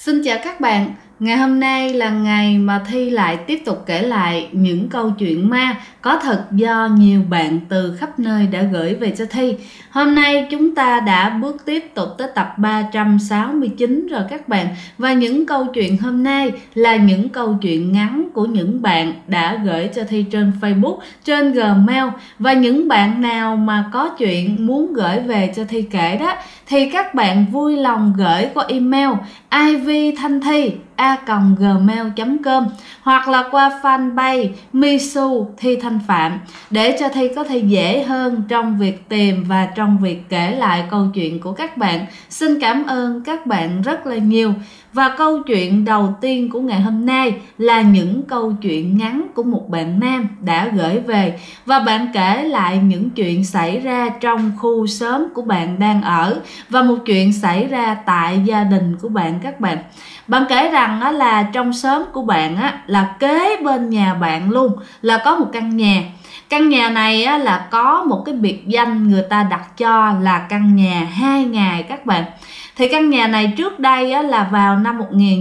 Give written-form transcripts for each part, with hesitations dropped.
Xin chào các bạn, ngày hôm nay là ngày mà Thi lại tiếp tục kể lại những câu chuyện ma có thật do nhiều bạn từ khắp nơi đã gửi về cho Thi. Hôm nay chúng ta đã bước tiếp tục tới tập 369 rồi các bạn. Và những câu chuyện hôm nay là những câu chuyện ngắn của những bạn đã gửi cho Thi trên Facebook, trên Gmail. Và những bạn nào mà có chuyện muốn gửi về cho Thi kể đó thì các bạn vui lòng gửi qua email ivthanthi@gmail.com hoặc là qua fanpage Misu Thi Thanh Phạm để cho Thi có thể dễ hơn trong việc tìm và trong việc kể lại câu chuyện của các bạn. Xin cảm ơn các bạn rất là nhiều. Và câu chuyện đầu tiên của ngày hôm nay là những câu chuyện ngắn của một bạn nam đã gửi về. Và bạn kể lại những chuyện xảy ra trong khu xóm của bạn đang ở và một chuyện xảy ra tại gia đình của bạn các bạn. Bạn kể rằng là trong xóm của bạn là kế bên nhà bạn luôn là có một căn nhà. Căn nhà này là có một cái biệt danh người ta đặt cho là căn nhà 2 ngày các bạn. Thì căn nhà này trước đây là vào năm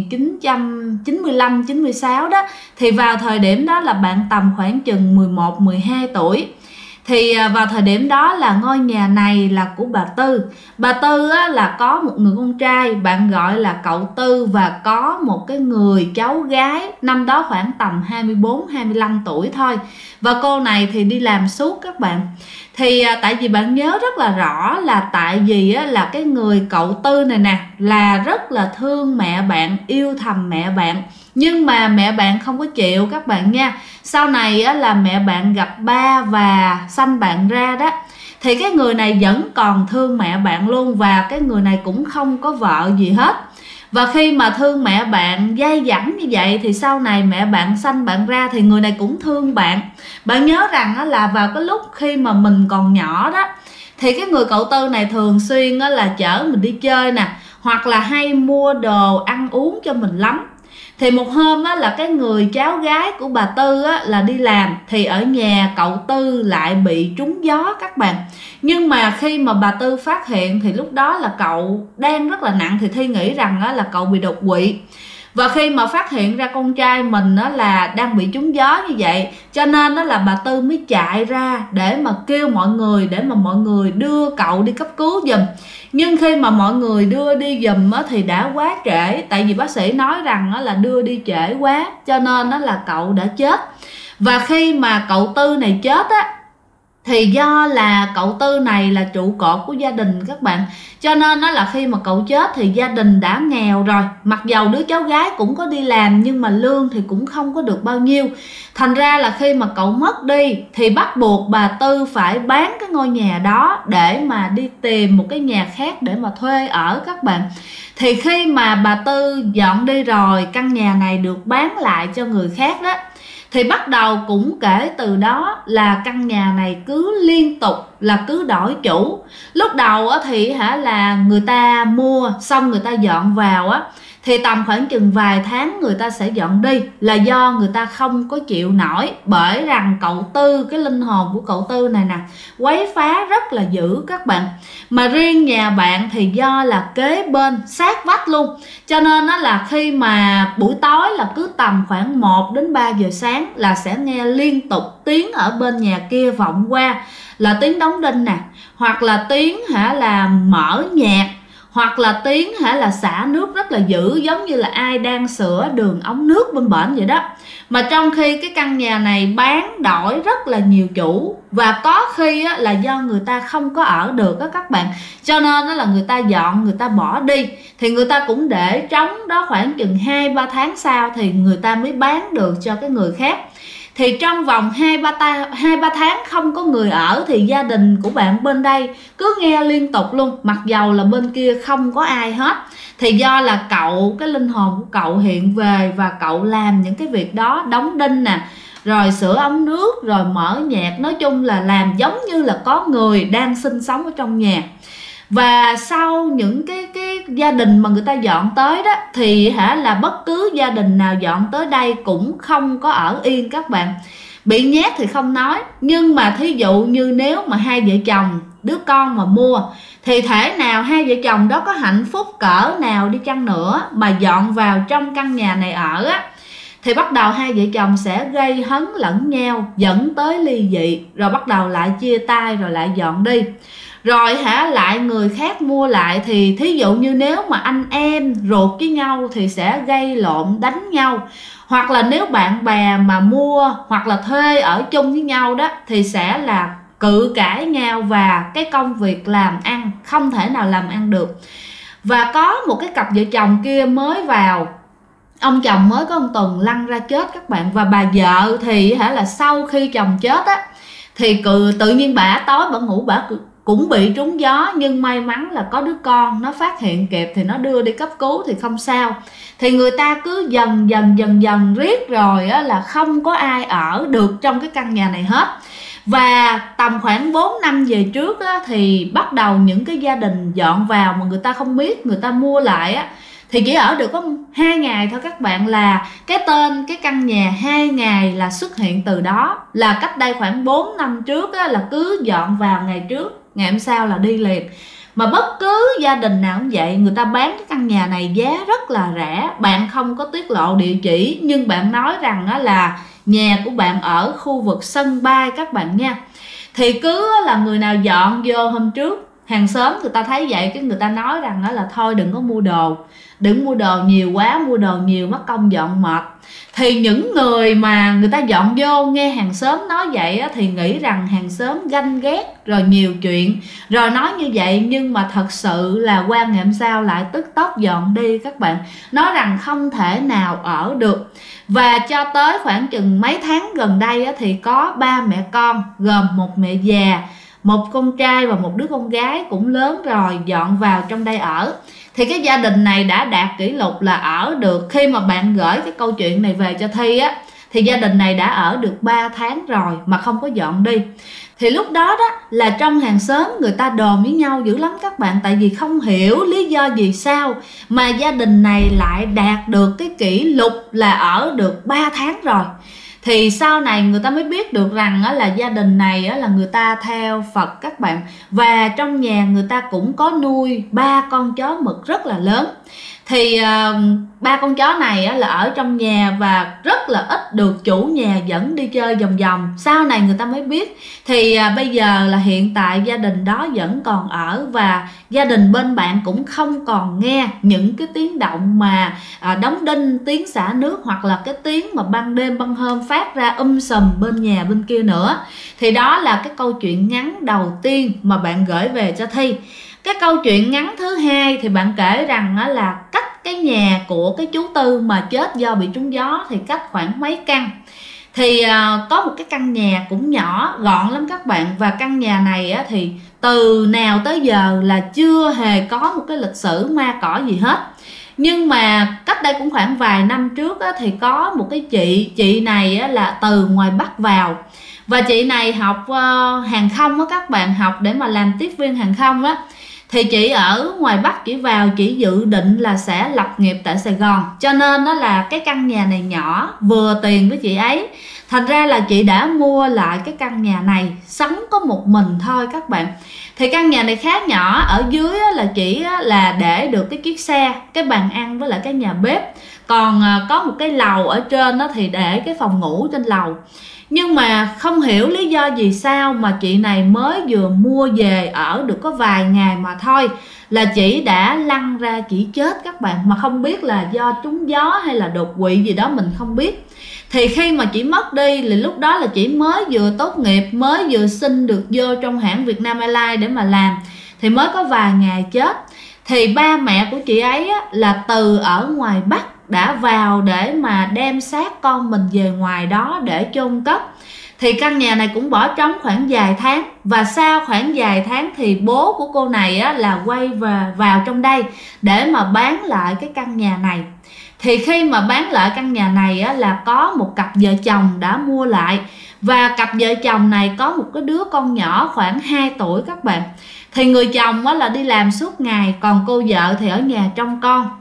1995-96 đó. Thì vào thời điểm đó là bạn tầm khoảng chừng 11-12 tuổi. Thì vào thời điểm đó là ngôi nhà này là của bà Tư. Bà Tư là có một người con trai, bạn gọi là cậu Tư, và có một cái người cháu gái năm đó khoảng tầm 24-25 tuổi thôi. Và cô này thì đi làm suốt các bạn. Thì tại vì bạn nhớ rất là rõ là tại vì là cái người cậu Tư này nè là rất là thương mẹ bạn, yêu thầm mẹ bạn. Nhưng mà mẹ bạn không có chịu các bạn nha. Sau này là mẹ bạn gặp ba và sanh bạn ra đó, thì cái người này vẫn còn thương mẹ bạn luôn. Và cái người này cũng không có vợ gì hết. Và khi mà thương mẹ bạn dai dẳng như vậy thì sau này mẹ bạn sanh bạn ra thì người này cũng thương bạn. Bạn nhớ rằng là vào cái lúc khi mà mình còn nhỏ đó thì cái người cậu Tư này thường xuyên là chở mình đi chơi nè, hoặc là hay mua đồ ăn uống cho mình lắm. Thì một hôm là cái người cháu gái của bà Tư là đi làm, thì ở nhà cậu Tư lại bị trúng gió các bạn. Nhưng mà khi mà bà Tư phát hiện thì lúc đó là cậu đang rất là nặng, thì Thi nghĩ rằng là cậu bị đột quỵ. Và khi mà phát hiện ra con trai mình là đang bị trúng gió như vậy, cho nên là bà Tư mới chạy ra để mà kêu mọi người, để mà mọi người đưa cậu đi cấp cứu giùm. Nhưng khi mà mọi người đưa đi giùm thì đã quá trễ. Tại vì bác sĩ nói rằng là đưa đi trễ quá, cho nên là cậu đã chết. Và khi mà cậu Tư này chết thì do là cậu Tư này là trụ cột của gia đình các bạn, cho nên là khi mà cậu chết thì gia đình đã nghèo rồi. Mặc dầu đứa cháu gái cũng có đi làm nhưng mà lương thì cũng không có được bao nhiêu. Thành ra là khi mà cậu mất đi thì bắt buộc bà Tư phải bán cái ngôi nhà đó để mà đi tìm một cái nhà khác để mà thuê ở các bạn. Thì khi mà bà Tư dọn đi rồi, căn nhà này được bán lại cho người khác đó, thì bắt đầu cũng kể từ đó là căn nhà này cứ liên tục là cứ đổi chủ. Lúc đầu thì là người ta mua xong người ta dọn vào thì tầm khoảng chừng vài tháng người ta sẽ dọn đi, là do người ta không có chịu nổi. Bởi rằng cậu Tư, cái linh hồn của cậu Tư này nè, quấy phá rất là dữ các bạn. Mà riêng nhà bạn thì do là kế bên sát vách luôn, cho nên là khi mà buổi tối là cứ tầm khoảng 1 đến 3 giờ sáng là sẽ nghe liên tục tiếng ở bên nhà kia vọng qua, là tiếng đóng đinh nè, hoặc là tiếng là mở nhạc, hoặc là tiếng là xả nước rất là dữ, giống như là ai đang sửa đường ống nước bên bển vậy đó. Mà trong khi cái căn nhà này bán đổi rất là nhiều chủ, và có khi là do người ta không có ở được các bạn, cho nên là người ta dọn, người ta bỏ đi, thì người ta cũng để trống đó khoảng chừng 2-3 tháng sau thì người ta mới bán được cho cái người khác. Thì trong vòng 2-3 tháng không có người ở thì gia đình của bạn bên đây cứ nghe liên tục luôn, mặc dầu là bên kia không có ai hết. Thì do là cậu, cái linh hồn của cậu hiện về và cậu làm những cái việc đó, đóng đinh nè, rồi sửa ống nước, rồi mở nhạc, nói chung là làm giống như là có người đang sinh sống ở trong nhà. Và sau những cái gia đình mà người ta dọn tới đó thì là bất cứ gia đình nào dọn tới đây cũng không có ở yên các bạn. Bị nhát thì không nói, nhưng mà thí dụ như nếu mà hai vợ chồng đứa con mà mua, thì thể nào hai vợ chồng đó có hạnh phúc cỡ nào đi chăng nữa mà dọn vào trong căn nhà này ở á, thì bắt đầu hai vợ chồng sẽ gây hấn lẫn nhau, dẫn tới ly dị, rồi bắt đầu lại chia tay, rồi lại dọn đi. Rồi lại người khác mua lại, thì thí dụ như nếu mà anh em ruột với nhau thì sẽ gây lộn đánh nhau. Hoặc là nếu bạn bè mà mua hoặc là thuê ở chung với nhau đó, thì sẽ là cự cãi nhau, và cái công việc làm ăn không thể nào làm ăn được. Và có một cái cặp vợ chồng kia mới vào, ông chồng mới có một tuần lăn ra chết các bạn. Và bà vợ thì là sau khi chồng chết á, thì tự nhiên bà tối bà ngủ, bà cũng bị trúng gió, nhưng may mắn là có đứa con nó phát hiện kịp thì nó đưa đi cấp cứu thì không sao. Thì người ta cứ dần dần riết rồi á, là không có ai ở được trong cái căn nhà này hết. Và tầm khoảng 4 năm về trước á, thì bắt đầu những cái gia đình dọn vào mà người ta không biết, người ta mua lại á, thì chỉ ở được có 2 ngày thôi các bạn. Là cái tên cái căn nhà 2 ngày là xuất hiện từ đó. Là cách đây khoảng 4 năm trước á, là cứ dọn vào ngày trước, ngày hôm sau là đi liền. Mà bất cứ gia đình nào cũng vậy, người ta bán cái căn nhà này giá rất là rẻ. Bạn không có tiết lộ địa chỉ, nhưng bạn nói rằng á, là nhà của bạn ở khu vực sân bay các bạn nha. Thì cứ là người nào dọn vô hôm trước, hàng xóm người ta thấy vậy, cái người ta nói rằng đó là thôi đừng có mua đồ, đừng mua đồ nhiều quá, mua đồ nhiều mất công dọn mệt. Thì những người mà người ta dọn vô nghe hàng xóm nói vậy á, thì nghĩ rằng hàng xóm ganh ghét rồi nhiều chuyện rồi nói như vậy. Nhưng mà thật sự là qua ngày hôm sau lại tức tốc dọn đi các bạn, nói rằng không thể nào ở được. Và cho tới khoảng chừng mấy tháng gần đây á, thì có 3 mẹ con gồm một mẹ già, một con trai và một đứa con gái cũng lớn rồi dọn vào trong đây ở. Thì cái gia đình này đã đạt kỷ lục là ở được, khi mà bạn gửi cái câu chuyện này về cho Thi á, thì gia đình này đã ở được 3 tháng rồi mà không có dọn đi. Thì lúc đó đó là trong hàng xóm người ta đồn với nhau dữ lắm các bạn. Tại vì không hiểu lý do gì sao mà gia đình này lại đạt được cái kỷ lục là ở được 3 tháng rồi. Thì sau này người ta mới biết được rằng là gia đình này là người ta theo Phật các bạn. Và trong nhà người ta cũng có nuôi 3 con chó mực rất là lớn. Thì 3 con chó này là ở trong nhà và rất là ít được chủ nhà dẫn đi chơi vòng vòng. Sau này người ta mới biết. Thì bây giờ là hiện tại gia đình đó vẫn còn ở, và gia đình bên bạn cũng không còn nghe những cái tiếng động mà đóng đinh, tiếng xả nước, hoặc là cái tiếng mà ban đêm ban hôm phát ra sùm bên nhà bên kia nữa. Thì đó là cái câu chuyện ngắn đầu tiên mà bạn gửi về cho Thi. Cái câu chuyện ngắn thứ hai thì bạn kể rằng là cách cái nhà của cái chú Tư mà chết do bị trúng gió thì cách khoảng mấy căn. Thì có một cái căn nhà cũng nhỏ gọn lắm các bạn. Và căn nhà này thì từ nào tới giờ là chưa hề có một cái lịch sử ma cỏ gì hết. Nhưng mà cách đây cũng khoảng vài năm trước thì có một cái chị này là từ ngoài Bắc vào. Và chị này học hàng không á các bạn, học để mà làm tiếp viên hàng không á. Thì chị ở ngoài Bắc, chị vào chị dự định là sẽ lập nghiệp tại Sài Gòn. Cho nên đó là cái căn nhà này nhỏ vừa tiền với chị ấy. Thành ra là chị đã mua lại cái căn nhà này, sống có một mình thôi các bạn. Thì căn nhà này khá nhỏ, ở dưới là chỉ là để được cái chiếc xe, cái bàn ăn với lại cái nhà bếp. Còn có một cái lầu ở trên đó thì để cái phòng ngủ trên lầu. Nhưng mà không hiểu lý do gì sao mà chị này mới vừa mua về ở được có vài ngày mà thôi là chị đã lăn ra chị chết các bạn. Mà không biết là do trúng gió hay là đột quỵ gì đó mình không biết. Thì khi mà chị mất đi thì lúc đó là chị mới vừa tốt nghiệp, mới vừa xin được vô trong hãng Vietnam Airlines để mà làm. Thì mới có vài ngày chết. Thì ba mẹ của chị ấy là từ ở ngoài Bắc đã vào để mà đem xác con mình về ngoài đó để chôn cất. Thì căn nhà này cũng bỏ trống khoảng vài tháng. Và sau khoảng vài tháng thì bố của cô này là quay vào trong đây để mà bán lại cái căn nhà này. Thì khi mà bán lại căn nhà này là có một cặp vợ chồng đã mua lại. Và cặp vợ chồng này có một cái đứa con nhỏ khoảng 2 tuổi các bạn. Thì người chồng là đi làm suốt ngày, còn cô vợ thì ở nhà trông con.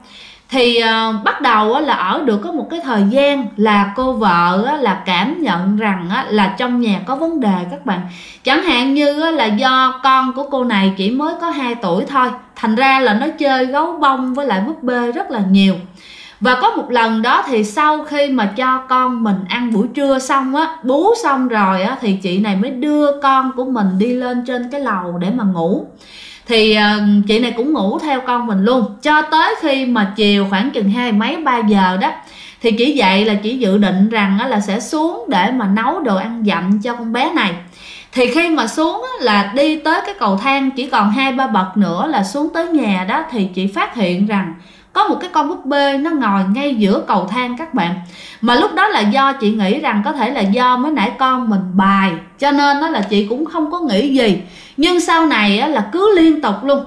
Thì bắt đầu là ở được có một cái thời gian là cô vợ là cảm nhận rằng là trong nhà có vấn đề các bạn. Chẳng hạn như là do con của cô này chỉ mới có 2 tuổi thôi, thành ra là nó chơi gấu bông với lại búp bê rất là nhiều. Và có một lần đó thì sau khi mà cho con mình ăn buổi trưa xong bú xong rồi thì chị này mới đưa con của mình đi lên trên cái lầu để mà ngủ. Thì chị này cũng ngủ theo con mình luôn, cho tới khi mà chiều khoảng chừng 2 mấy 3 giờ đó thì chị dậy là chị dự định rằng là sẽ xuống để mà nấu đồ ăn dặm cho con bé này. Thì khi mà xuống là đi tới cái cầu thang chỉ còn 2-3 bậc nữa là xuống tới nhà đó, thì chị phát hiện rằng có một cái con búp bê nó ngồi ngay giữa cầu thang các bạn. Mà lúc đó là do chị nghĩ rằng có thể là do mới nãy con mình bài, cho nên đó là chị cũng không có nghĩ gì. Nhưng sau này là cứ liên tục luôn,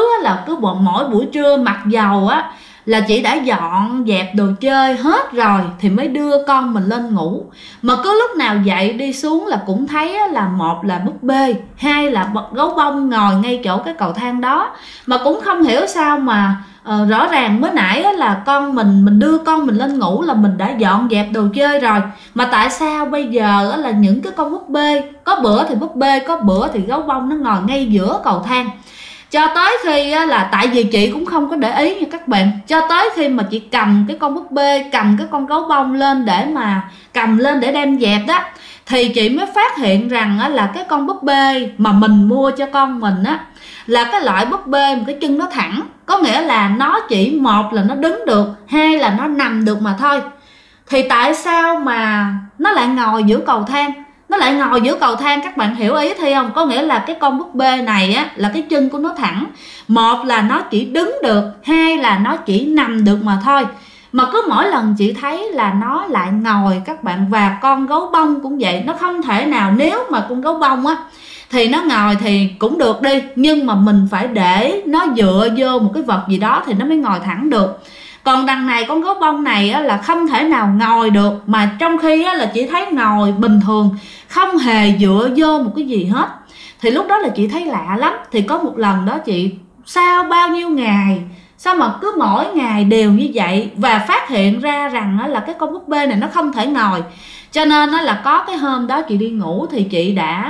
cứ mỗi buổi trưa mặc dầu là chị đã dọn dẹp đồ chơi hết rồi thì mới đưa con mình lên ngủ. Mà cứ lúc nào dậy đi xuống là cũng thấy là một là búp bê, hai là gấu bông ngồi ngay chỗ cái cầu thang đó. Mà cũng không hiểu sao mà rõ ràng mới nãy là con mình đưa con mình lên ngủ là mình đã dọn dẹp đồ chơi rồi, mà tại sao bây giờ là những cái con búp bê, có bữa thì búp bê, có bữa thì gấu bông nó ngồi ngay giữa cầu thang. Cho tới khi là tại vì chị cũng không có để ý nha các bạn, cho tới khi mà chị cầm cái con búp bê, cầm cái con gấu bông lên để mà cầm lên để đem dẹp đó, thì chị mới phát hiện rằng là cái con búp bê mà mình mua cho con mình là cái loại búp bê một cái chân nó thẳng, có nghĩa là nó chỉ một là nó đứng được, hai là nó nằm được mà thôi. Thì tại sao mà nó lại ngồi giữa cầu thang? Nó lại ngồi giữa cầu thang, các bạn hiểu ý Thi không? Có nghĩa là cái con búp bê này là cái chân của nó thẳng, một là nó chỉ đứng được, hai là nó chỉ nằm được mà thôi. Mà cứ mỗi lần chị thấy là nó lại ngồi các bạn. Và con gấu bông cũng vậy, nó không thể nào, nếu mà con gấu bông thì nó ngồi thì cũng được đi, nhưng mà mình phải để nó dựa vô một cái vật gì đó thì nó mới ngồi thẳng được. Còn đằng này con gấu bông này là không thể nào ngồi được, mà trong khi là chị thấy ngồi bình thường, không hề dựa vô một cái gì hết. Thì lúc đó là chị thấy lạ lắm. Thì có một lần đó chị, sau bao nhiêu ngày, sao mà cứ mỗi ngày đều như vậy, và phát hiện ra rằng là cái con búp bê này nó không thể ngồi. Cho nên là có cái hôm đó chị đi ngủ thì chị đã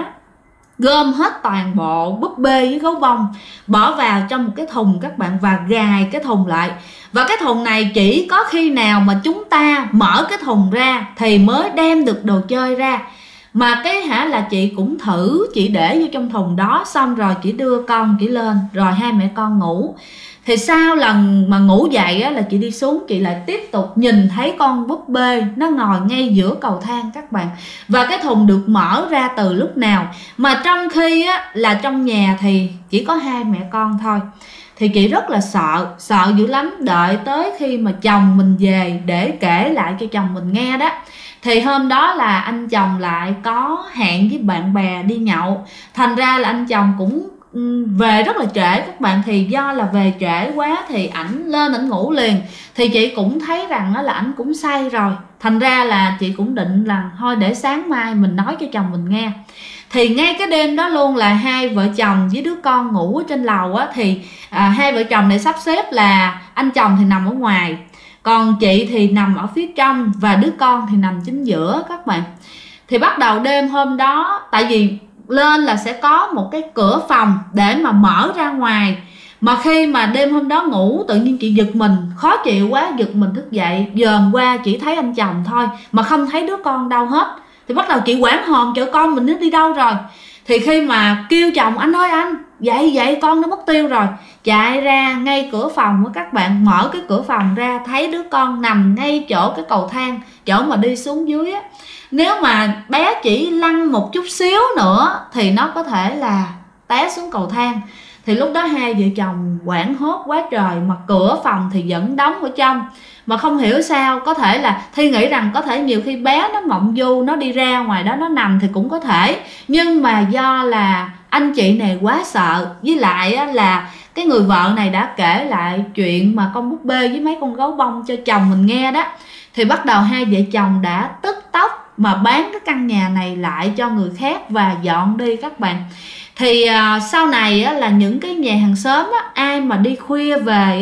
gom hết toàn bộ búp bê với gấu bông, bỏ vào trong một cái thùng các bạn, và gài cái thùng lại. Và cái thùng này chỉ có khi nào mà chúng ta mở cái thùng ra thì mới đem được đồ chơi ra. Mà cái là chị cũng thử, chị để vô trong thùng đó, xong rồi chị đưa con chị lên, rồi hai mẹ con ngủ. Thì sau lần mà ngủ dậy là chị đi xuống, chị lại tiếp tục nhìn thấy con búp bê nó ngồi ngay giữa cầu thang các bạn. Và cái thùng được mở ra từ lúc nào, mà trong khi là trong nhà thì chỉ có hai mẹ con thôi. Thì chị rất là sợ dữ lắm. Đợi tới khi mà chồng mình về để kể lại cho chồng mình nghe đó, thì hôm đó là anh chồng lại có hẹn với bạn bè đi nhậu. Thành ra là anh chồng cũng về rất là trễ các bạn. Thì do là về trễ quá thì ảnh lên ảnh ngủ liền. Thì chị cũng thấy rằng là ảnh cũng say rồi. Thành ra là chị cũng định là thôi để sáng mai mình nói cho chồng mình nghe. Thì ngay cái đêm đó luôn là hai vợ chồng với đứa con ngủ ở trên lầu thì hai vợ chồng này sắp xếp là anh chồng thì nằm ở ngoài, còn chị thì nằm ở phía trong, và đứa con thì nằm chính giữa các bạn. Thì bắt đầu đêm hôm đó, tại vì lên là sẽ có một cái cửa phòng để mà mở ra ngoài. Mà khi mà đêm hôm đó ngủ, tự nhiên chị giật mình, khó chịu quá, giật mình thức dậy, dòm qua chỉ thấy anh chồng thôi, mà không thấy đứa con đâu hết. Thì bắt đầu chị hoảng hồn, chợ con mình nó đi đâu rồi. Thì khi mà kêu chồng, anh ơi anh, dậy con nó mất tiêu rồi, chạy ra ngay cửa phòng của các bạn, mở cái cửa phòng ra thấy đứa con nằm ngay chỗ cái cầu thang, chỗ mà đi xuống dưới Nếu mà bé chỉ lăn một chút xíu nữa thì nó có thể là té xuống cầu thang. Thì lúc đó hai vợ chồng hoảng hốt quá trời, mà cửa phòng thì vẫn đóng ở trong. Mà không hiểu sao, có thể là Thi nghĩ rằng có thể nhiều khi bé nó mộng du, nó đi ra ngoài đó nó nằm thì cũng có thể. Nhưng mà do là anh chị này quá sợ, với lại là cái người vợ này đã kể lại chuyện mà con búp bê với mấy con gấu bông cho chồng mình nghe đó. Thì bắt đầu hai vợ chồng đã tức tốc mà bán cái căn nhà này lại cho người khác và dọn đi các bạn. Thì sau này là những cái nhà hàng xóm ai mà đi khuya về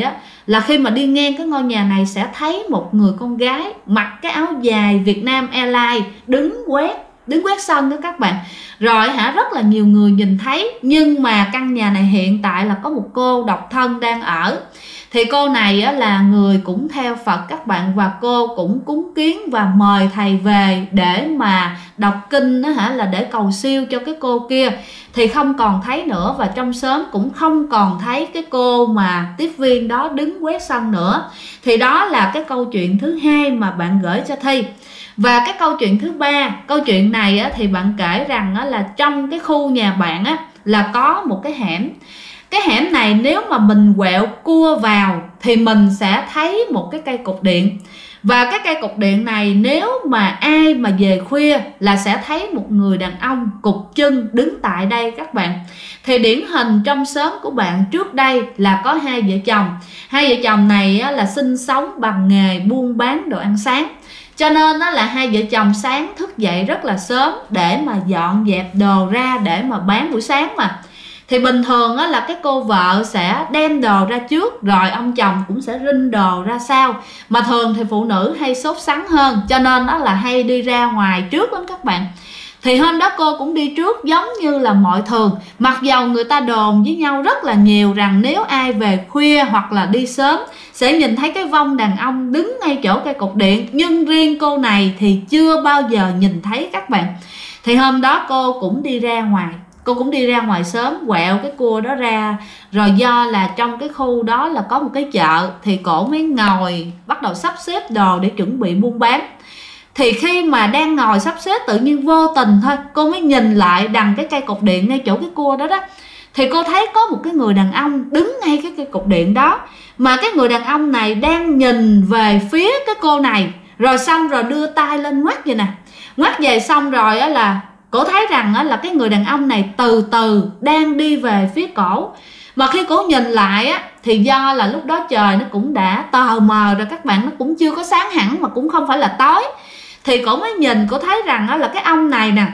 là khi mà đi ngang cái ngôi nhà này sẽ thấy một người con gái mặc cái áo dài Vietnam Airlines đứng quét sân đó các bạn. Rồi rất là nhiều người nhìn thấy, nhưng mà căn nhà này hiện tại là có một cô độc thân đang ở. Thì cô này là người cũng theo Phật các bạn, và cô cũng cúng kiến và mời thầy về để mà đọc kinh là để cầu siêu cho cái cô kia. Thì không còn thấy nữa, và trong xóm cũng không còn thấy cái cô mà tiếp viên đó đứng quét sân nữa. Thì đó là cái câu chuyện thứ hai mà bạn gửi cho Thi. Và cái câu chuyện thứ ba, câu chuyện này thì bạn kể rằng là trong cái khu nhà bạn là có một cái hẻm. Cái hẻm này nếu mà mình quẹo cua vào thì mình sẽ thấy một cái cây cột điện. Và cái cây cột điện này nếu mà ai mà về khuya là sẽ thấy một người đàn ông cụt chân đứng tại đây các bạn. Thì điển hình trong xóm của bạn trước đây là có hai vợ chồng. Hai vợ chồng này là sinh sống bằng nghề buôn bán đồ ăn sáng. Cho nên là hai vợ chồng sáng thức dậy rất là sớm để mà dọn dẹp đồ ra để mà bán buổi sáng mà. Thì bình thường là cái cô vợ sẽ đem đồ ra trước, rồi ông chồng cũng sẽ rinh đồ ra sau. Mà thường thì phụ nữ hay sốt sắng hơn, cho nên là hay đi ra ngoài trước lắm các bạn. Thì hôm đó cô cũng đi trước giống như là mọi thường. Mặc dầu người ta đồn với nhau rất là nhiều rằng nếu ai về khuya hoặc là đi sớm sẽ nhìn thấy cái vong đàn ông đứng ngay chỗ cây cột điện. Nhưng riêng cô này thì chưa bao giờ nhìn thấy các bạn. Thì hôm đó cô cũng đi ra ngoài. Cô cũng đi ra ngoài sớm, quẹo cái cua đó ra. Rồi do là trong cái khu đó là có một cái chợ, thì cổ mới ngồi bắt đầu sắp xếp đồ để chuẩn bị buôn bán. Thì khi mà đang ngồi sắp xếp, tự nhiên vô tình thôi cô mới nhìn lại đằng cái cây cột điện ngay chỗ cái cua đó đó. Thì cô thấy có một cái người đàn ông đứng ngay cái cây cột điện đó. Mà cái người đàn ông này đang nhìn về phía cái cô này. Rồi xong rồi đưa tay lên ngoắt vậy nè. Ngoắt về xong rồi là cổ thấy rằng là cái người đàn ông này từ từ đang đi về phía cổ. Mà khi cổ nhìn lại thì do là lúc đó trời nó cũng đã tờ mờ rồi các bạn, nó cũng chưa có sáng hẳn mà cũng không phải là tối. Thì cổ mới nhìn, cổ thấy rằng là cái ông này nè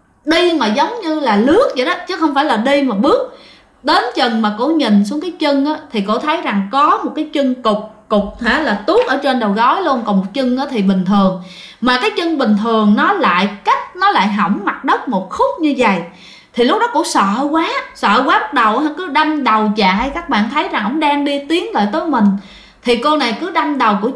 đi mà giống như là lướt vậy đó, chứ không phải là đi mà bước. Đến chừng mà cổ nhìn xuống cái chân thì cổ thấy rằng có một cái chân cục là tuốt ở trên đầu gối luôn. Còn một chân thì bình thường. Mà cái chân bình thường nó lại hỏng mặt đất một khúc như vậy. Thì lúc đó cổ sợ quá bắt đầu cứ đâm đầu chạy. Các bạn thấy rằng ông đang đi tiến lại tới mình. Thì cô này cứ đâm đầu, cổ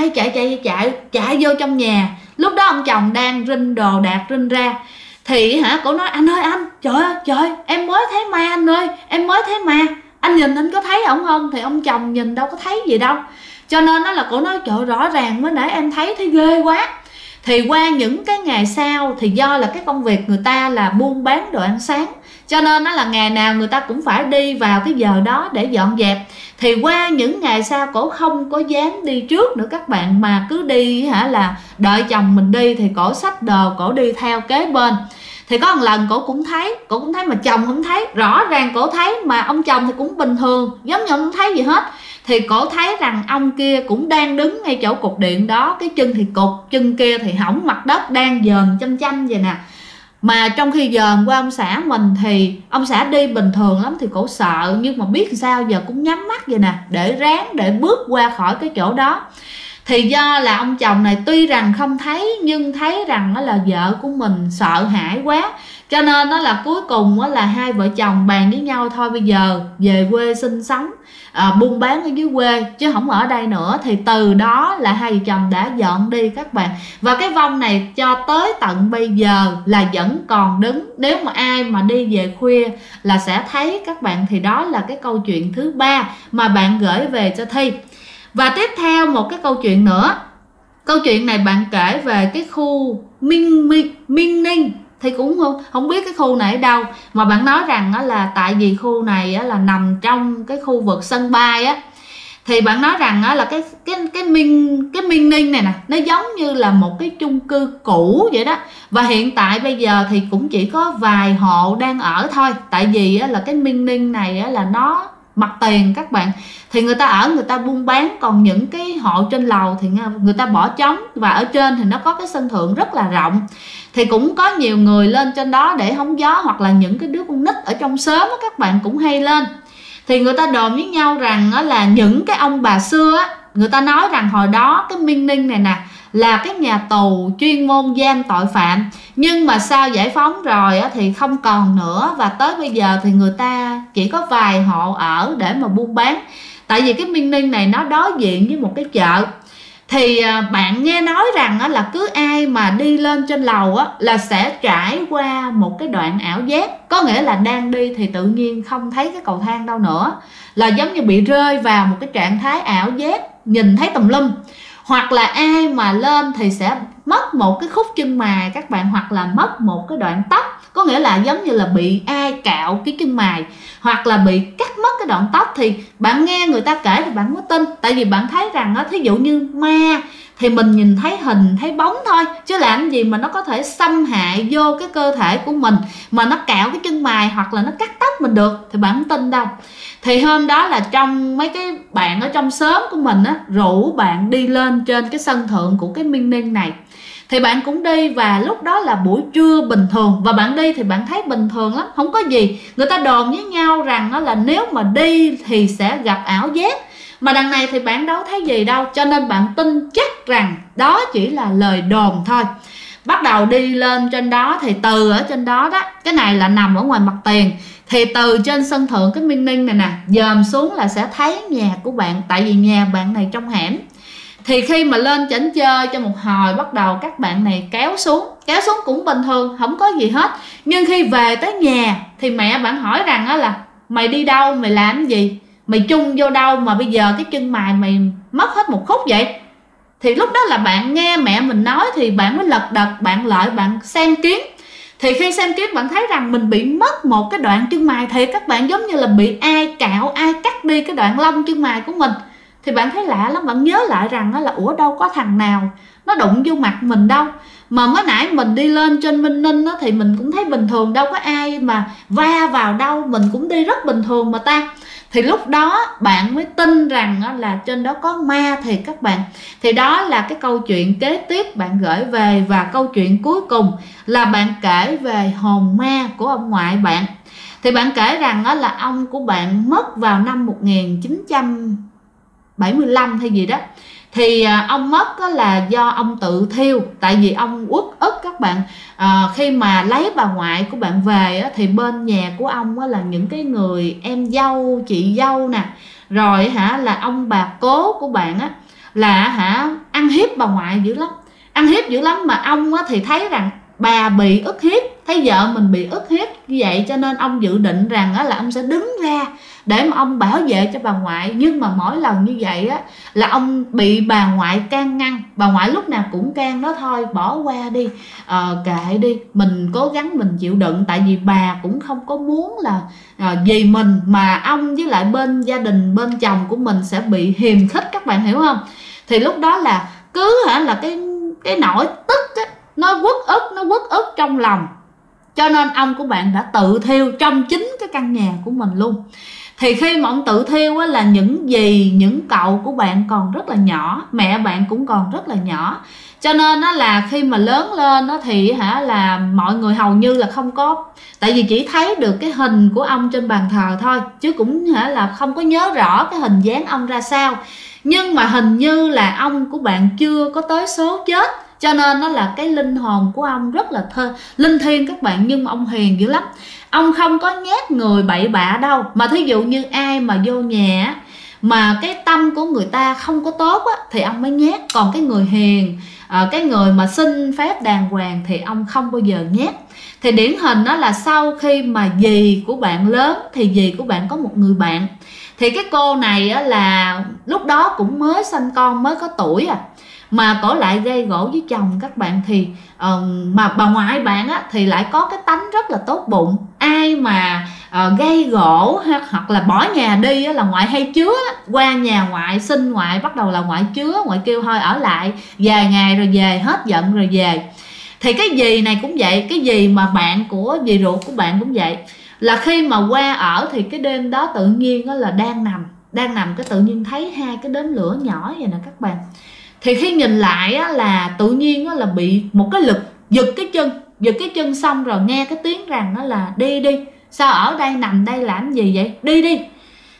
chạy vô trong nhà. Lúc đó ông chồng đang rinh đồ đạc rinh ra. Thì cổ nói anh ơi anh, trời ơi em mới thấy ma anh ơi, em mới thấy ma. Anh nhìn anh có thấy ổng không? Thì ông chồng nhìn đâu có thấy gì đâu. Cho nên là cổ nói trời, rõ ràng mới nãy em thấy ghê quá. Thì qua những cái ngày sau thì do là cái công việc người ta là buôn bán đồ ăn sáng, cho nên là ngày nào người ta cũng phải đi vào cái giờ đó để dọn dẹp. Thì qua những ngày sau cổ không có dám đi trước nữa các bạn, mà cứ đi là đợi chồng mình đi thì cổ xách đồ cổ đi theo kế bên. Thì có một lần cổ cũng thấy mà chồng không thấy. Rõ ràng cổ thấy mà ông chồng thì cũng bình thường, giống như không thấy gì hết. Thì cổ thấy rằng ông kia cũng đang đứng ngay chỗ cột điện đó. Cái chân thì cụt, chân kia thì hỏng mặt đất, đang dòm chăm vậy nè. Mà trong khi dòm qua ông xã mình thì ông xã đi bình thường lắm. Thì cổ sợ, nhưng mà biết sao giờ cũng nhắm mắt vậy nè, để bước qua khỏi cái chỗ đó. Thì do là ông chồng này tuy rằng không thấy, nhưng thấy rằng là vợ của mình sợ hãi quá. Cho nên là cuối cùng là hai vợ chồng bàn với nhau thôi bây giờ về quê sinh sống, buôn bán ở dưới quê chứ không ở đây nữa. Thì từ đó là hai vợ chồng đã dọn đi các bạn. Và cái vong này cho tới tận bây giờ là vẫn còn đứng. Nếu mà ai mà đi về khuya là sẽ thấy các bạn. Thì đó là cái câu chuyện thứ ba mà bạn gửi về cho Thi. Và tiếp theo một cái câu chuyện nữa. Câu chuyện này bạn kể về cái khu Minh Ninh. Thì cũng không biết cái khu này ở đâu. Mà bạn nói rằng là tại vì khu này là nằm trong cái khu vực sân bay á. Thì bạn nói rằng là cái Minh Ninh này nè, nó giống như là một cái chung cư cũ vậy đó. Và hiện tại bây giờ thì cũng chỉ có vài hộ đang ở thôi. Tại vì là cái Minh Ninh này là nó mặt tiền các bạn. Thì người ta ở, người ta buôn bán. Còn những cái hộ trên lầu thì người ta bỏ trống. Và ở trên thì nó có cái sân thượng rất là rộng. Thì cũng có nhiều người lên trên đó để hóng gió. Hoặc là những cái đứa con nít ở trong xóm các bạn cũng hay lên. Thì người ta đồn với nhau rằng là những cái ông bà xưa á, người ta nói rằng hồi đó cái Miên Ninh này nè là cái nhà tù chuyên môn giam tội phạm, nhưng mà sau giải phóng rồi á, thì không còn nữa, và tới bây giờ thì người ta chỉ có vài hộ ở để mà buôn bán. Tại vì cái Miên Ninh này nó đối diện với một cái chợ. Thì bạn nghe nói rằng là cứ ai mà đi lên trên lầu là sẽ trải qua một cái đoạn ảo giác. Có nghĩa là đang đi thì tự nhiên không thấy cái cầu thang đâu nữa, là giống như bị rơi vào một cái trạng thái ảo giác, nhìn thấy tùm lum. Hoặc là ai mà lên thì sẽ mất một cái khúc chân mày các bạn, hoặc là mất một cái đoạn tóc. Có nghĩa là giống như là bị ai cạo cái chân mày, hoặc là bị cắt mất cái đoạn tóc. Thì bạn nghe người ta kể thì bạn mới tin. Tại vì bạn thấy rằng thí dụ như ma thì mình nhìn thấy hình, thấy bóng thôi, chứ làm gì mà nó có thể xâm hại vô cái cơ thể của mình, mà nó cạo cái chân mày hoặc là nó cắt tóc mình được, thì bạn không tin đâu. Thì hôm đó là trong mấy cái bạn ở trong xóm của mình rủ bạn đi lên trên cái sân thượng của cái Miên Ninh này. Thì bạn cũng đi, và lúc đó là buổi trưa bình thường, và bạn đi thì bạn thấy bình thường lắm, không có gì. Người ta đồn với nhau rằng là nếu mà đi thì sẽ gặp ảo giác, mà đằng này thì bạn đâu thấy gì đâu, cho nên bạn tin chắc rằng đó chỉ là lời đồn thôi. Bắt đầu đi lên trên đó thì từ ở trên đó đó, cái này là nằm ở ngoài mặt tiền, thì từ trên sân thượng cái Miên Ninh này nè dòm xuống là sẽ thấy nhà của bạn. Tại vì nhà bạn này trong hẻm. Thì khi mà lên chảnh chơi cho một hồi, bắt đầu các bạn này kéo xuống cũng bình thường, không có gì hết. Nhưng khi về tới nhà thì mẹ bạn hỏi rằng là mày đi đâu, mày làm gì, mày chung vô đâu mà bây giờ cái chân mày mày mất hết một khúc vậy. Thì lúc đó là bạn nghe mẹ mình nói thì bạn mới lật đật, bạn lại bạn xem kiếm. Thì khi xem kiếm bạn thấy rằng mình bị mất một cái đoạn chân mày thiệt các bạn, giống như là bị ai cạo, ai cắt đi cái đoạn lông chân mày của mình. Thì bạn thấy lạ lắm, bạn nhớ lại rằng là ủa đâu có thằng nào nó đụng vô mặt mình đâu, mà mới nãy mình đi lên trên Miên Ninh thì mình cũng thấy bình thường, đâu có ai mà va vào đâu, mình cũng đi rất bình thường mà ta. Thì lúc đó bạn mới tin rằng là trên đó có ma thiệt các bạn. Thì đó là cái câu chuyện kế tiếp bạn gửi về, và câu chuyện cuối cùng là bạn kể về hồn ma của ông ngoại bạn. Thì bạn kể rằng là ông của bạn mất vào năm 1975 hay gì đó. Thì ông mất là do ông tự thiêu. Tại vì ông uất ức các bạn. Khi mà lấy bà ngoại của bạn về thì bên nhà của ông là những cái người em dâu, chị dâu nè, rồi là ông bà cố của bạn là ăn hiếp bà ngoại dữ lắm, ăn hiếp dữ lắm. Mà ông thì thấy rằng bà bị ức hiếp, thấy vợ mình bị ức hiếp như vậy, cho nên ông dự định rằng là ông sẽ đứng ra để mà ông bảo vệ cho bà ngoại. Nhưng mà mỗi lần như vậy là ông bị bà ngoại can ngăn. Bà ngoại lúc nào cũng can đó thôi, bỏ qua đi, kệ đi, mình cố gắng mình chịu đựng. Tại vì bà cũng không có muốn là vì mình mà ông với lại bên gia đình, bên chồng của mình sẽ bị hiềm khích, các bạn hiểu không? Thì lúc đó là cứ là cái nỗi tức nó uất ức trong lòng, cho nên ông của bạn đã tự thiêu trong chính cái căn nhà của mình luôn. Thì khi mà ông tự thiêu là những dì, những cậu của bạn còn rất là nhỏ, mẹ bạn cũng còn rất là nhỏ, cho nên là khi mà lớn lên thì là mọi người hầu như là không có, tại vì chỉ thấy được cái hình của ông trên bàn thờ thôi, chứ cũng là không có nhớ rõ cái hình dáng ông ra sao. Nhưng mà hình như là ông của bạn chưa có tới số chết, cho nên nó là cái linh hồn của ông rất là linh thiêng các bạn. Nhưng mà ông hiền dữ lắm, ông không có nhát người bậy bạ đâu. Mà thí dụ như ai mà vô nhà mà cái tâm của người ta không có tốt thì ông mới nhát. Còn cái người hiền, cái người mà xin phép đàng hoàng thì ông không bao giờ nhát. Thì điển hình đó là sau khi mà dì của bạn lớn thì dì của bạn có một người bạn. Thì cái cô này là lúc đó cũng mới sanh con, mới có tuổi mà cổ lại gây gổ với chồng các bạn. Thì mà bà ngoại bạn thì lại có cái tánh rất là tốt bụng. Ai mà gây gổ hoặc là bỏ nhà đi là ngoại hay chứa. Qua nhà ngoại xin ngoại, bắt đầu là ngoại chứa, ngoại kêu thôi ở lại vài ngày rồi về, hết giận rồi về. Thì cái dì này cũng vậy, cái dì mà bạn của dì ruột của bạn cũng vậy, là khi mà qua ở thì cái đêm đó tự nhiên là đang nằm cái tự nhiên thấy hai cái đốm lửa nhỏ vậy nè các bạn. Thì khi nhìn lại là tự nhiên là bị một cái lực giật cái chân xong rồi nghe cái tiếng rằng là đi, sao ở đây nằm đây làm gì vậy, đi.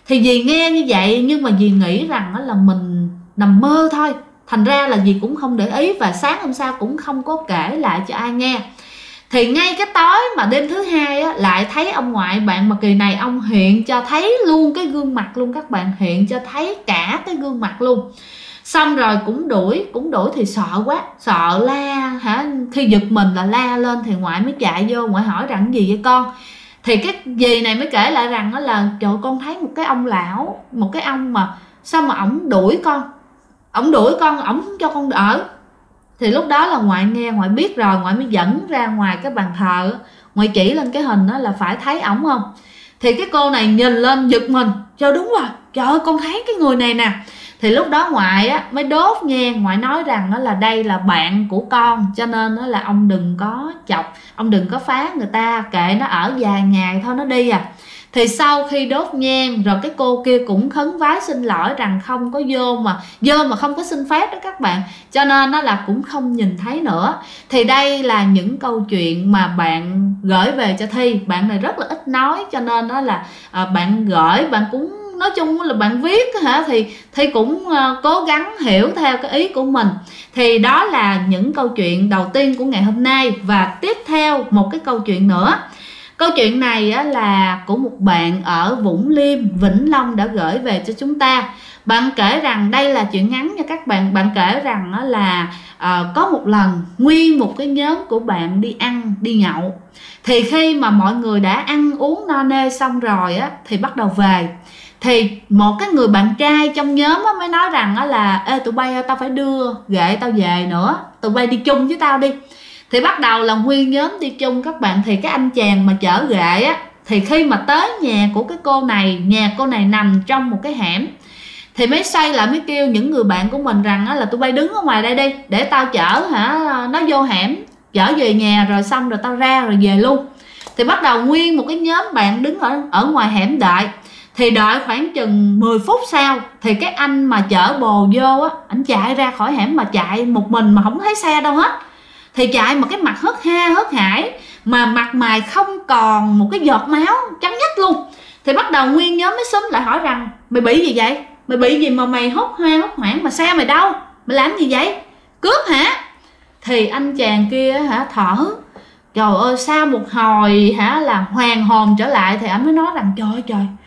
Thì dì nghe như vậy nhưng mà dì nghĩ rằng đó là mình nằm mơ thôi, thành ra là dì cũng không để ý, và sáng hôm sau cũng không có kể lại cho ai nghe. Thì ngay cái tối mà đêm thứ hai á, lại thấy ông ngoại bạn mà kỳ này ông hiện cho thấy luôn cái gương mặt luôn các bạn, hiện cho thấy cả cái gương mặt luôn. Xong rồi cũng đuổi thì sợ quá, sợ la hả, khi giật mình là la lên thì ngoại mới chạy vô, ngoại hỏi rằng gì vậy con. Thì cái dì này mới kể lại rằng đó là trời, con thấy một cái ông lão, một cái ông mà sao mà ổng đuổi con, ổng không cho con ở. Thì lúc đó là ngoại nghe, ngoại biết rồi, ngoại mới dẫn ra ngoài cái bàn thờ, ngoại chỉ lên cái hình đó là phải thấy ổng không. Thì cái cô này nhìn lên giật mình, trời đúng rồi, trời ơi con thấy cái người này nè. Thì lúc đó ngoại á mới đốt nhang, ngoại nói rằng đó là đây là bạn của con, cho nên đó là ông đừng có chọc, ông đừng có phá người ta, kệ nó ở vài ngày thôi nó đi à. Thì sau khi đốt nhang rồi cái cô kia cũng khấn vái xin lỗi rằng không có vô mà không có xin phép đó các bạn, cho nên nó là cũng không nhìn thấy nữa. Thì đây là những câu chuyện mà bạn gửi về cho Thi. Bạn này rất là ít nói, cho nên đó là bạn gửi, bạn cũng nói chung là bạn viết hả, thì Thi cũng cố gắng hiểu theo cái ý của mình. Thì đó là những câu chuyện đầu tiên của ngày hôm nay. Và tiếp theo một cái câu chuyện nữa. Câu chuyện này á, là của một bạn ở Vũng Liêm, Vĩnh Long đã gửi về cho chúng ta. Bạn kể rằng, đây là chuyện ngắn nha các bạn. Bạn kể rằng á, là có một lần nguyên một cái nhóm của bạn đi ăn, đi nhậu. Thì khi mà mọi người đã ăn uống no nê xong rồi á, thì bắt đầu về. Thì một cái người bạn trai trong nhóm á, mới nói rằng á, là ê tụi bay tao phải đưa ghệ tao về nữa, tụi bay đi chung với tao đi. Thì bắt đầu là nguyên nhóm đi chung các bạn. Thì cái anh chàng mà chở ghệ á, thì khi mà tới nhà của cái cô này, nhà cô này nằm trong một cái hẻm, thì mới xoay lại mới kêu những người bạn của mình rằng á, là tụi bay đứng ở ngoài đây đi, để tao chở nó vô hẻm, chở về nhà rồi xong rồi tao ra rồi về luôn. Thì bắt đầu nguyên một cái nhóm bạn đứng ở ngoài hẻm đợi. Thì đợi khoảng chừng 10 phút sau, thì cái anh mà chở bồ vô á, ảnh chạy ra khỏi hẻm mà chạy một mình mà không thấy xe đâu hết. Thì chạy mà cái mặt hớt ha hớt hải, mà mặt mày không còn một cái giọt máu, trắng nhách luôn. Thì bắt đầu nguyên nhóm mới xúm lại hỏi rằng mày bị gì vậy? Mày bị gì mà mày hốt hoa hốt hoảng, mà xe mày đâu? Mày làm gì vậy? Cướp hả? Thì anh chàng kia hả thở. Trời ơi, sau một hồi hả là hoàn hồn trở lại, thì anh mới nói rằng trời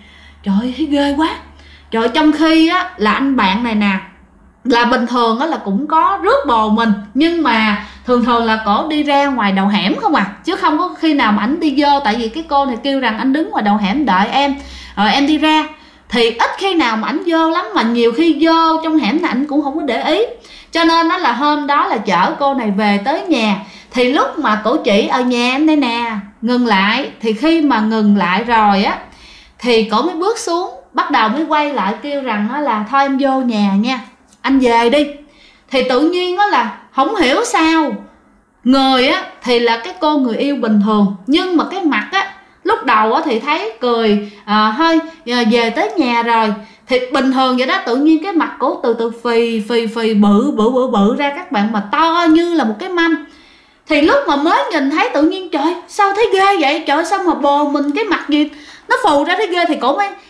ơi thấy ghê quá. Trời, trong khi á là anh bạn này nè, là bình thường á là cũng có rước bồ mình, nhưng mà thường là cổ đi ra ngoài đầu hẻm không à, chứ không có khi nào mà ảnh đi vô. Tại vì cái cô này kêu rằng anh đứng ngoài đầu hẻm đợi em, rồi em đi ra. Thì ít khi nào mà ảnh vô lắm, mà nhiều khi vô trong hẻm này ảnh cũng không có để ý. Cho nên đó là hôm đó là chở cô này về tới nhà. Thì lúc mà cổ chỉ ở nhà em đây nè, ngừng lại. Thì khi mà ngừng lại rồi á, thì cổ mới bước xuống, bắt đầu mới quay lại kêu rằng đó là thôi em vô nhà nha, anh về đi. Thì tự nhiên đó là không hiểu sao, người á thì là cái cô người yêu bình thường, nhưng mà cái mặt á lúc đầu á thì thấy cười hơi về tới nhà rồi thì bình thường vậy đó, tự nhiên cái mặt cổ từ từ phì bự ra các bạn, mà to như là một cái mâm. Thì lúc mà mới nhìn thấy tự nhiên trời sao thấy ghê vậy, trời sao mà bồ mình cái mặt gì nó phù ra thấy ghê. Thì cổ mới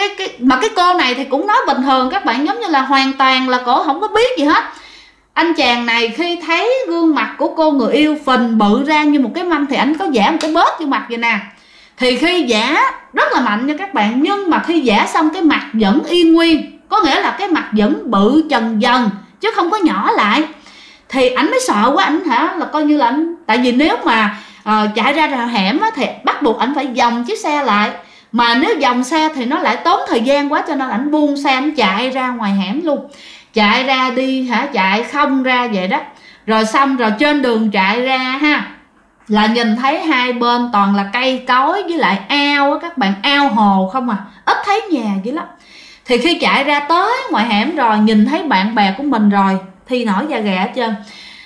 mà cái cô này thì cũng nói bình thường các bạn, giống như là hoàn toàn là cổ không có biết gì hết. Anh chàng này khi thấy gương mặt của cô người yêu phình bự ra như một cái mâm, thì anh có vẽ một cái bớt vô mặt vậy nè. Thì khi vẽ rất là mạnh nha các bạn, nhưng mà khi vẽ xong cái mặt vẫn y nguyên, có nghĩa là cái mặt vẫn bự trần dần chứ không có nhỏ lại. Thì ảnh mới sợ quá, ảnh hả là coi như là ảnh, tại vì nếu mà chạy ra hẻm á, thì bắt buộc ảnh phải vòng chiếc xe lại, mà nếu vòng xe thì nó lại tốn thời gian quá, cho nên ảnh buông xe, ảnh chạy ra ngoài hẻm luôn, chạy ra đi chạy không ra vậy đó. Rồi xong rồi trên đường chạy ra ha, là nhìn thấy hai bên toàn là cây cối với lại ao á các bạn, ao hồ không à, ít thấy nhà dữ lắm. Thì khi chạy ra tới ngoài hẻm rồi, nhìn thấy bạn bè của mình rồi, Thi nổi da gà hết trơn.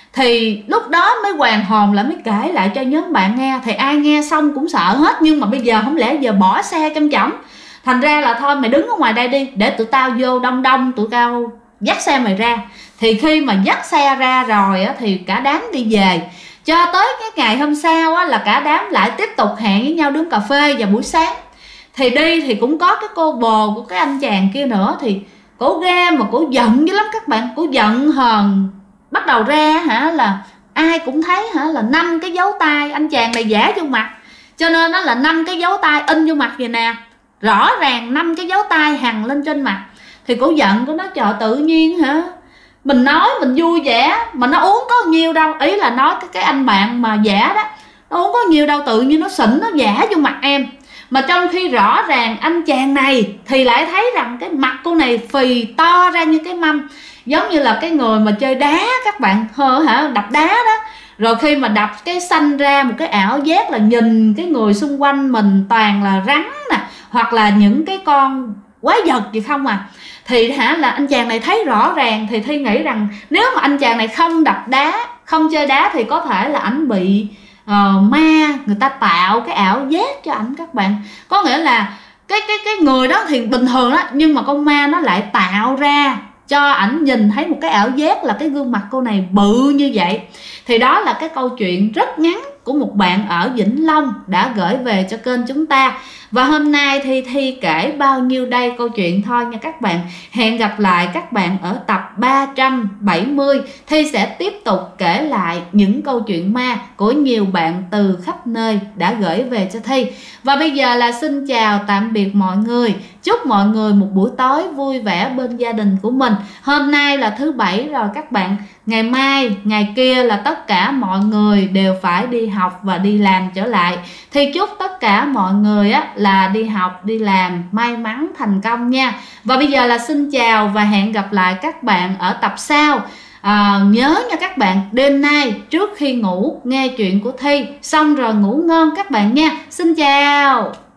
Thì lúc đó mới hoàn hồn lại, mới kể lại cho nhóm bạn nghe. Thì ai nghe xong cũng sợ hết, nhưng mà bây giờ không lẽ giờ bỏ xe trong chổng. Thành ra là thôi mày đứng ở ngoài đây đi, để tụi tao vô đông, tụi tao dắt xe mày ra. Thì khi mà dắt xe ra rồi á, thì cả đám đi về. Cho tới cái ngày hôm sau á, là cả đám lại tiếp tục hẹn với nhau đứng cà phê vào buổi sáng. Thì đi thì cũng có cái cô bồ của cái anh chàng kia nữa, thì cổ ra mà cổ giận dữ lắm các bạn. Cổ giận hờn, bắt đầu ra là ai cũng thấy là 5 cái dấu tay anh chàng này vẽ vô mặt, cho nên nó là 5 cái dấu tay in vô mặt vậy nè, rõ ràng 5 cái dấu tay hằn lên trên mặt. Thì cổ giận, cổ nói trời, tự nhiên mình nói mình vui vẻ mà nó uống có nhiêu đâu. Ý là nói cái anh bạn mà vẽ đó, nó uống có nhiêu đâu, tự nhiên nó xỉn, nó vẽ vô mặt em. Mà trong khi rõ ràng anh chàng này thì lại thấy rằng cái mặt cô này phì to ra như cái mâm, giống như là cái người mà chơi đá các bạn, đập đá đó. Rồi khi mà đập cái xanh ra một cái ảo giác là nhìn cái người xung quanh mình toàn là rắn nè, hoặc là những cái con quái vật gì không à. Thì là anh chàng này thấy rõ ràng, thì Thi nghĩ rằng nếu mà anh chàng này không đập đá, không chơi đá, thì có thể là ảnh bị ma người ta tạo cái ảo giác cho ảnh các bạn. Có nghĩa là cái người đó thì bình thường đó, nhưng mà con ma nó lại tạo ra cho ảnh nhìn thấy một cái ảo giác là cái gương mặt cô này bự như vậy. Thì đó là cái câu chuyện rất ngắn của một bạn ở Vĩnh Long đã gửi về cho kênh chúng ta. Và hôm nay thì Thi kể bao nhiêu đây câu chuyện thôi nha các bạn. Hẹn gặp lại các bạn ở tập 370. Thi sẽ tiếp tục kể lại những câu chuyện ma của nhiều bạn từ khắp nơi đã gửi về cho Thi. Và bây giờ là xin chào tạm biệt mọi người. Chúc mọi người một buổi tối vui vẻ bên gia đình của mình. Hôm nay là thứ Bảy rồi các bạn. Ngày mai, ngày kia là tất cả mọi người đều phải đi học và đi làm trở lại. Thì chúc tất cả mọi người là đi học, đi làm may mắn thành công nha. Và bây giờ là xin chào và hẹn gặp lại các bạn ở tập sau. Nhớ nha các bạn, đêm nay trước khi ngủ nghe chuyện của Thi xong rồi ngủ ngon các bạn nha. Xin chào.